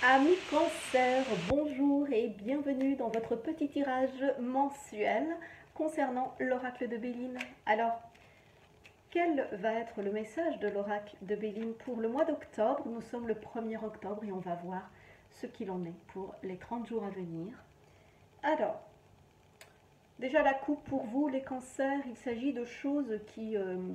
Amis Cancer, bonjour et bienvenue dans votre petit tirage mensuel concernant l'oracle de Béline. Alors, quel va être le message de l'oracle de Béline pour le mois d'octobre? Nous sommes le 1er octobre et on va voir ce qu'il en est pour les 30 jours à venir. Alors, déjà la coupe pour vous les cancers, il s'agit de choses qui,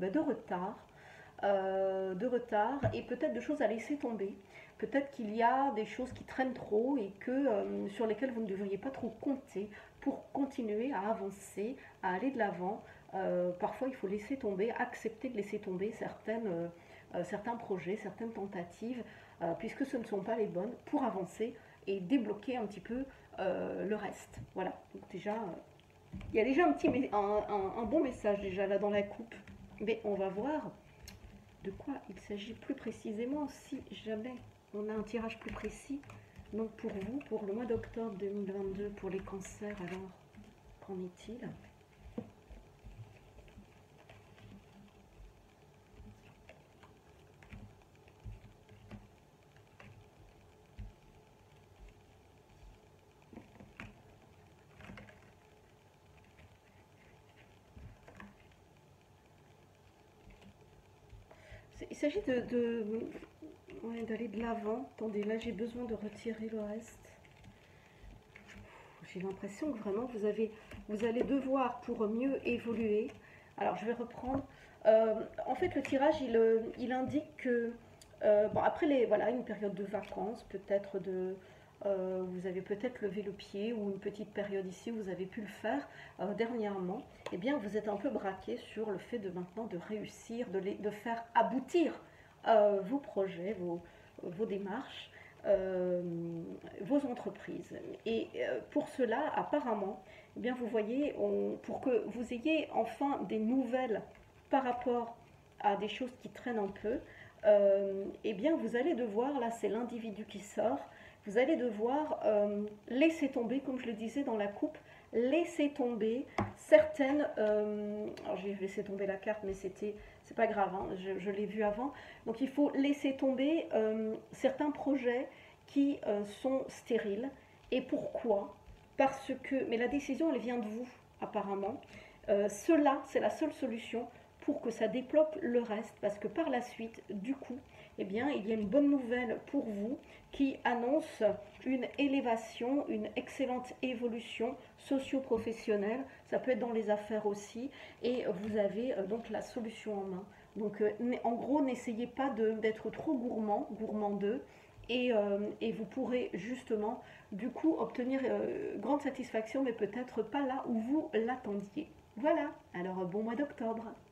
de retard et peut-être de choses à laisser tomber. Peut-être qu'il y a des choses qui traînent trop et sur lesquelles vous ne devriez pas trop compter pour continuer à avancer, à aller de l'avant. Parfois, il faut laisser tomber, accepter de laisser tomber certains projets, certaines tentatives, puisque ce ne sont pas les bonnes pour avancer et débloquer un petit peu le reste. Voilà, donc déjà, il y a déjà un bon message déjà là dans la coupe, mais on va voir de quoi il s'agit plus précisément si jamais on a un tirage plus précis. Donc pour vous, pour le mois d'octobre 2022, pour les cancers, alors qu'en est-il? Il s'agit d'aller de l'avant. Attendez, là j'ai besoin de retirer le reste. J'ai l'impression que vraiment vous allez devoir pour mieux évoluer. Alors je vais reprendre. En fait le tirage il indique que bon, après voilà, une période de vacances, peut-être vous avez peut-être levé le pied ou une petite période ici où vous avez pu le faire dernièrement, eh bien vous êtes un peu braqué sur le fait de maintenant de réussir, de faire aboutir vos projets, vos démarches, vos entreprises. Et pour cela, apparemment, eh bien vous voyez, pour que vous ayez enfin des nouvelles par rapport à des choses qui traînent un peu, eh bien vous allez devoir, là c'est l'individu qui sort, vous allez devoir laisser tomber, comme je le disais dans la coupe, laisser tomber certaines, alors j'ai laissé tomber la carte mais c'est pas grave, hein, je l'ai vu avant, donc il faut laisser tomber certains projets qui sont stériles. Et pourquoi? Parce que, mais la décision elle vient de vous apparemment, cela c'est la seule solution pour que ça débloque le reste, parce que par la suite, du coup, eh bien, il y a une bonne nouvelle pour vous qui annonce une élévation, une excellente évolution socio-professionnelle. Ça peut être dans les affaires aussi, et vous avez donc la solution en main. Donc, en gros, n'essayez pas d'être trop gourmandeux, et vous pourrez justement, du coup, obtenir grande satisfaction, mais peut-être pas là où vous l'attendiez. Voilà, alors bon mois d'octobre.